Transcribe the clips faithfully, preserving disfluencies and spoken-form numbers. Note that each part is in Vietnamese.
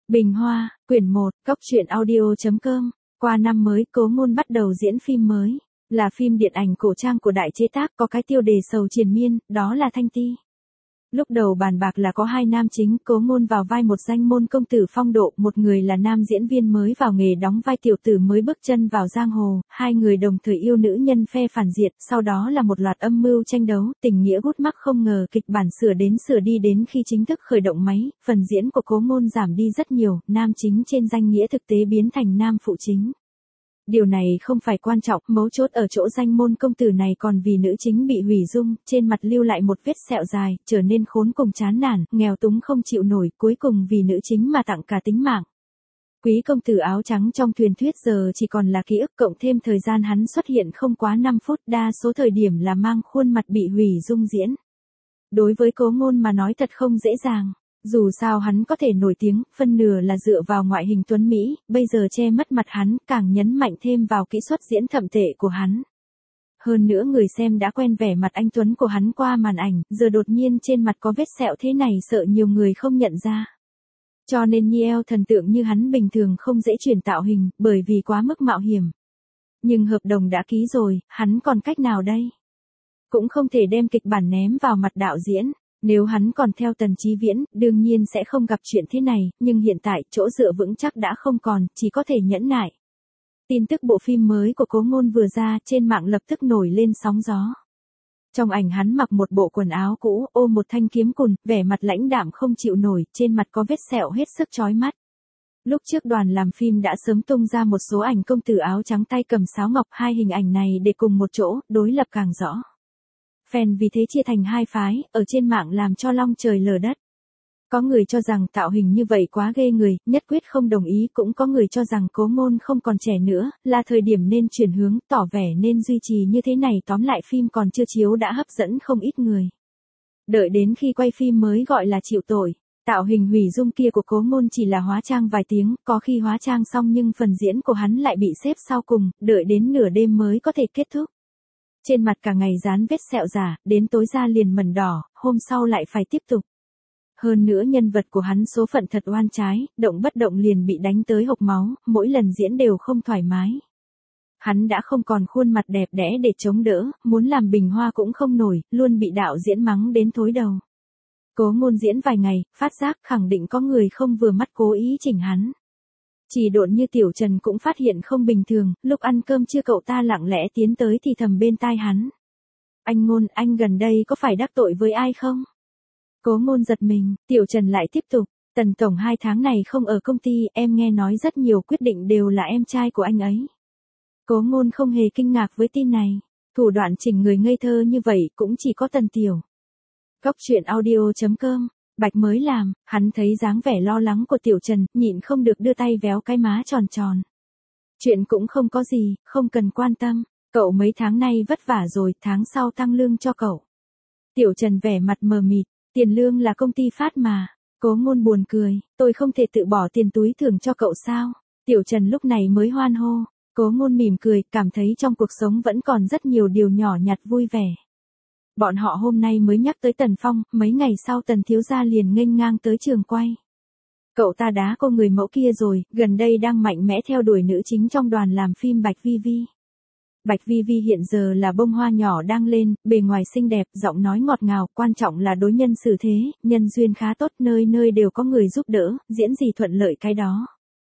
Bình Hoa, quyển một, Cóc truyện audio.com. Qua năm mới, Cố Ngôn bắt đầu diễn phim mới. Là phim điện ảnh cổ trang của đại chế tác có cái tiêu đề sầu triền miên, đó là Thanh Ti. Lúc đầu bàn bạc là có hai nam chính, Cố Ngôn vào vai một danh môn công tử phong độ, một người là nam diễn viên mới vào nghề đóng vai tiểu tử mới bước chân vào giang hồ, hai người đồng thời yêu nữ nhân phe phản diện, sau đó là một loạt âm mưu tranh đấu, tình nghĩa gút mắc không ngờ kịch bản sửa đến sửa đi đến khi chính thức khởi động máy, phần diễn của Cố Ngôn giảm đi rất nhiều, nam chính trên danh nghĩa thực tế biến thành nam phụ chính. Điều này không phải quan trọng, mấu chốt ở chỗ danh môn công tử này còn vì nữ chính bị hủy dung, trên mặt lưu lại một vết sẹo dài, trở nên khốn cùng chán nản, nghèo túng không chịu nổi, cuối cùng vì nữ chính mà tặng cả tính mạng. Quý công tử áo trắng trong truyền thuyết giờ chỉ còn là ký ức cộng thêm thời gian hắn xuất hiện không quá năm phút, đa số thời điểm là mang khuôn mặt bị hủy dung diễn. Đối với Cố Ngôn mà nói thật không dễ dàng. Dù sao hắn có thể nổi tiếng, phân nửa là dựa vào ngoại hình tuấn Mỹ, bây giờ che mất mặt hắn, càng nhấn mạnh thêm vào kỹ thuật diễn thậm tệ của hắn. Hơn nữa người xem đã quen vẻ mặt anh tuấn của hắn qua màn ảnh, giờ đột nhiên trên mặt có vết sẹo thế này sợ nhiều người không nhận ra. Cho nên Nhi eo thần tượng như hắn bình thường không dễ chuyển tạo hình, bởi vì quá mức mạo hiểm. Nhưng hợp đồng đã ký rồi, hắn còn cách nào đây? Cũng không thể đem kịch bản ném vào mặt đạo diễn. Nếu hắn còn theo Tần Chí Viễn, đương nhiên sẽ không gặp chuyện thế này, nhưng hiện tại, chỗ dựa vững chắc đã không còn, chỉ có thể nhẫn nại. Tin tức bộ phim mới của Cố Ngôn vừa ra, trên mạng lập tức nổi lên sóng gió. Trong ảnh hắn mặc một bộ quần áo cũ, ôm một thanh kiếm cùn, vẻ mặt lãnh đạm không chịu nổi, trên mặt có vết sẹo hết sức chói mắt. Lúc trước đoàn làm phim đã sớm tung ra một số ảnh công tử áo trắng tay cầm sáo ngọc, hai hình ảnh này để cùng một chỗ, đối lập càng rõ. Fan vì thế chia thành hai phái, ở trên mạng làm cho long trời lở đất. Có người cho rằng tạo hình như vậy quá ghê người, nhất quyết không đồng ý, cũng có người cho rằng Cố Ngôn không còn trẻ nữa, là thời điểm nên chuyển hướng, tỏ vẻ nên duy trì như thế này, tóm lại phim còn chưa chiếu đã hấp dẫn không ít người. Đợi đến khi quay phim mới gọi là chịu tội. Tạo hình hủy dung kia của Cố Ngôn chỉ là hóa trang vài tiếng, có khi hóa trang xong nhưng phần diễn của hắn lại bị xếp sau cùng, đợi đến nửa đêm mới có thể kết thúc. Trên mặt cả ngày dán vết sẹo giả, đến tối ra liền mẩn đỏ, hôm sau lại phải tiếp tục. Hơn nữa nhân vật của hắn số phận thật oan trái, động bất động liền bị đánh tới hộc máu, mỗi lần diễn đều không thoải mái. Hắn đã không còn khuôn mặt đẹp đẽ để chống đỡ, muốn làm Bình Hoa cũng không nổi, luôn bị đạo diễn mắng đến thối đầu. Cố Ngôn diễn vài ngày, phát giác khẳng định có người không vừa mắt cố ý chỉnh hắn. Chỉ độn như Tiểu Trần cũng phát hiện không bình thường, lúc ăn cơm trưa cậu ta lặng lẽ tiến tới thì thầm bên tai hắn. Anh Ngôn, anh gần đây có phải đắc tội với ai không? Cố Ngôn giật mình, Tiểu Trần lại tiếp tục, Tần Tổng hai tháng này không ở công ty, em nghe nói rất nhiều quyết định đều là em trai của anh ấy. Cố Ngôn không hề kinh ngạc với tin này, thủ đoạn chỉnh người ngây thơ như vậy cũng chỉ có Tần Tiểu. Cóc truyện audio.com. Bạch mới làm, hắn thấy dáng vẻ lo lắng của Tiểu Trần, nhịn không được đưa tay véo cái má tròn tròn. Chuyện cũng không có gì, không cần quan tâm, cậu mấy tháng nay vất vả rồi, tháng sau tăng lương cho cậu. Tiểu Trần vẻ mặt mờ mịt, tiền lương là công ty phát mà. Cố Ngôn buồn cười, tôi không thể tự bỏ tiền túi thưởng cho cậu sao? Tiểu Trần lúc này mới hoan hô. Cố Ngôn mỉm cười, cảm thấy trong cuộc sống vẫn còn rất nhiều điều nhỏ nhặt vui vẻ. Bọn họ hôm nay mới nhắc tới Tần Phong, mấy ngày sau Tần thiếu gia liền nghênh ngang tới trường quay. Cậu ta đá cô người mẫu kia rồi, gần đây đang mạnh mẽ theo đuổi nữ chính trong đoàn làm phim Bạch Vi Vi. Bạch Vi Vi hiện giờ là bông hoa nhỏ đang lên, bề ngoài xinh đẹp, giọng nói ngọt ngào, quan trọng là đối nhân xử thế, nhân duyên khá tốt, nơi nơi đều có người giúp đỡ, diễn gì thuận lợi cái đó.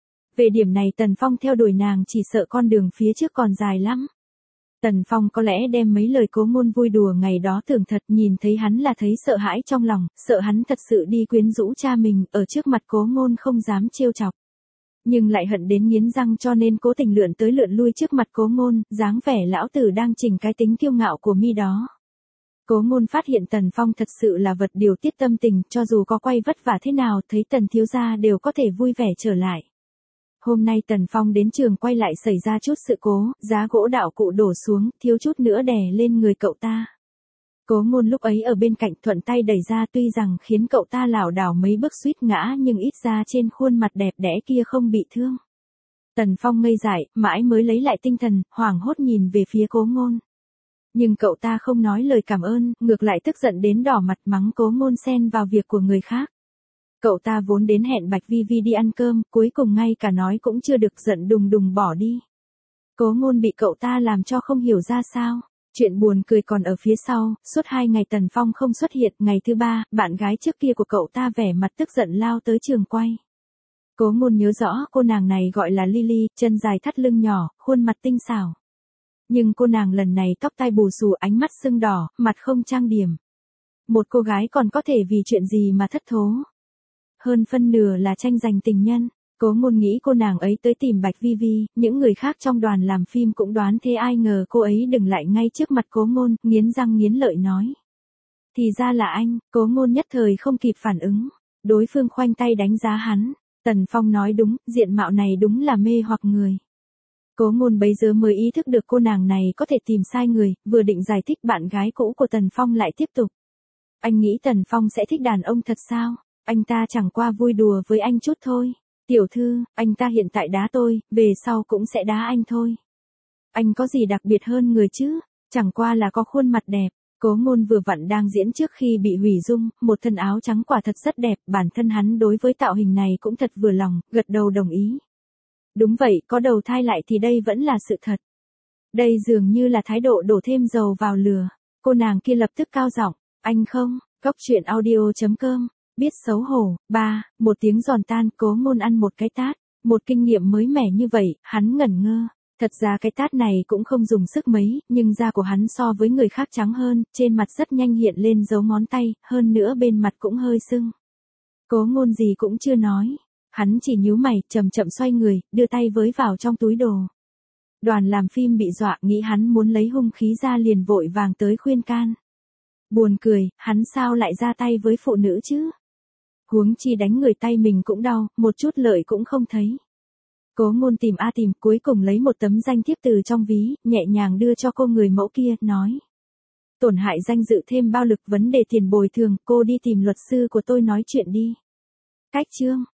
Về điểm này Tần Phong theo đuổi nàng chỉ sợ con đường phía trước còn dài lắm. Tần Phong có lẽ đem mấy lời Cố Ngôn vui đùa ngày đó tưởng thật, nhìn thấy hắn là thấy sợ hãi trong lòng, sợ hắn thật sự đi quyến rũ cha mình, ở trước mặt Cố Ngôn không dám trêu chọc. Nhưng lại hận đến nghiến răng cho nên cố tình lượn tới lượn lui trước mặt Cố Ngôn, dáng vẻ lão tử đang chỉnh cái tính kiêu ngạo của mi đó. Cố Ngôn phát hiện Tần Phong thật sự là vật điều tiết tâm tình, cho dù có quay vất vả thế nào, thấy Tần thiếu gia đều có thể vui vẻ trở lại. Hôm nay Tần Phong đến trường quay lại xảy ra chút sự cố, giá gỗ đạo cụ đổ xuống, thiếu chút nữa đè lên người cậu ta. Cố Ngôn lúc ấy ở bên cạnh thuận tay đẩy ra, tuy rằng khiến cậu ta lảo đảo mấy bước suýt ngã nhưng ít ra trên khuôn mặt đẹp đẽ kia không bị thương. Tần Phong ngây dại, mãi mới lấy lại tinh thần, hoảng hốt nhìn về phía Cố Ngôn. Nhưng cậu ta không nói lời cảm ơn, ngược lại tức giận đến đỏ mặt mắng Cố Ngôn xen vào việc của người khác. Cậu ta vốn đến hẹn Bạch Vi Vi đi ăn cơm, cuối cùng ngay cả nói cũng chưa được giận đùng đùng bỏ đi. Cố Ngôn bị cậu ta làm cho không hiểu ra sao. Chuyện buồn cười còn ở phía sau, suốt hai ngày Tần Phong không xuất hiện, ngày thứ ba, bạn gái trước kia của cậu ta vẻ mặt tức giận lao tới trường quay. Cố Ngôn nhớ rõ cô nàng này gọi là Lily, chân dài thắt lưng nhỏ, khuôn mặt tinh xảo. Nhưng cô nàng lần này tóc tai bù xù, ánh mắt sưng đỏ, mặt không trang điểm. Một cô gái còn có thể vì chuyện gì mà thất thố. Hơn phân nửa là tranh giành tình nhân. Cố Ngôn nghĩ cô nàng ấy tới tìm Bạch Vi Vi, những người khác trong đoàn làm phim cũng đoán thế, ai ngờ cô ấy đừng lại ngay trước mặt Cố Ngôn, nghiến răng nghiến lợi nói. Thì ra là anh. Cố Ngôn nhất thời không kịp phản ứng. Đối phương khoanh tay đánh giá hắn. Tần Phong nói đúng, diện mạo này đúng là mê hoặc người. Cố Ngôn bấy giờ mới ý thức được cô nàng này có thể tìm sai người, vừa định giải thích bạn gái cũ của Tần Phong lại tiếp tục. Anh nghĩ Tần Phong sẽ thích đàn ông thật sao? Anh ta chẳng qua vui đùa với anh chút thôi. Tiểu thư, anh ta hiện tại đá tôi, về sau cũng sẽ đá anh thôi. Anh có gì đặc biệt hơn người chứ? Chẳng qua là có khuôn mặt đẹp. Cố Ngôn vừa vặn đang diễn trước khi bị hủy dung, một thân áo trắng quả thật rất đẹp, bản thân hắn đối với tạo hình này cũng thật vừa lòng, gật đầu đồng ý. Đúng vậy, có đầu thai lại thì đây vẫn là sự thật. Đây dường như là thái độ đổ thêm dầu vào lửa. Cô nàng kia lập tức cao giọng, anh không, cốc truyện audio chấm com. Biết xấu hổ. Ba, một tiếng giòn tan, Cố Ngôn ăn một cái tát. Một kinh nghiệm mới mẻ như vậy, hắn ngẩn ngơ. Thật ra cái tát này cũng không dùng sức mấy, nhưng da của hắn so với người khác trắng hơn, trên mặt rất nhanh hiện lên dấu ngón tay, hơn nữa bên mặt cũng hơi sưng. Cố Ngôn gì cũng chưa nói. Hắn chỉ nhíu mày, chậm chậm xoay người, đưa tay với vào trong túi đồ. Đoàn làm phim bị dọa, nghĩ hắn muốn lấy hung khí ra liền vội vàng tới khuyên can. Buồn cười, hắn sao lại ra tay với phụ nữ chứ? Huống chi đánh người tay mình cũng đau, một chút lợi cũng không thấy. Cố Ngôn tìm a tìm, cuối cùng lấy một tấm danh thiếp từ trong ví, nhẹ nhàng đưa cho cô người mẫu kia, nói. Tổn hại danh dự thêm bao lực, vấn đề tiền bồi thường, cô đi tìm luật sư của tôi nói chuyện đi. Cách chương.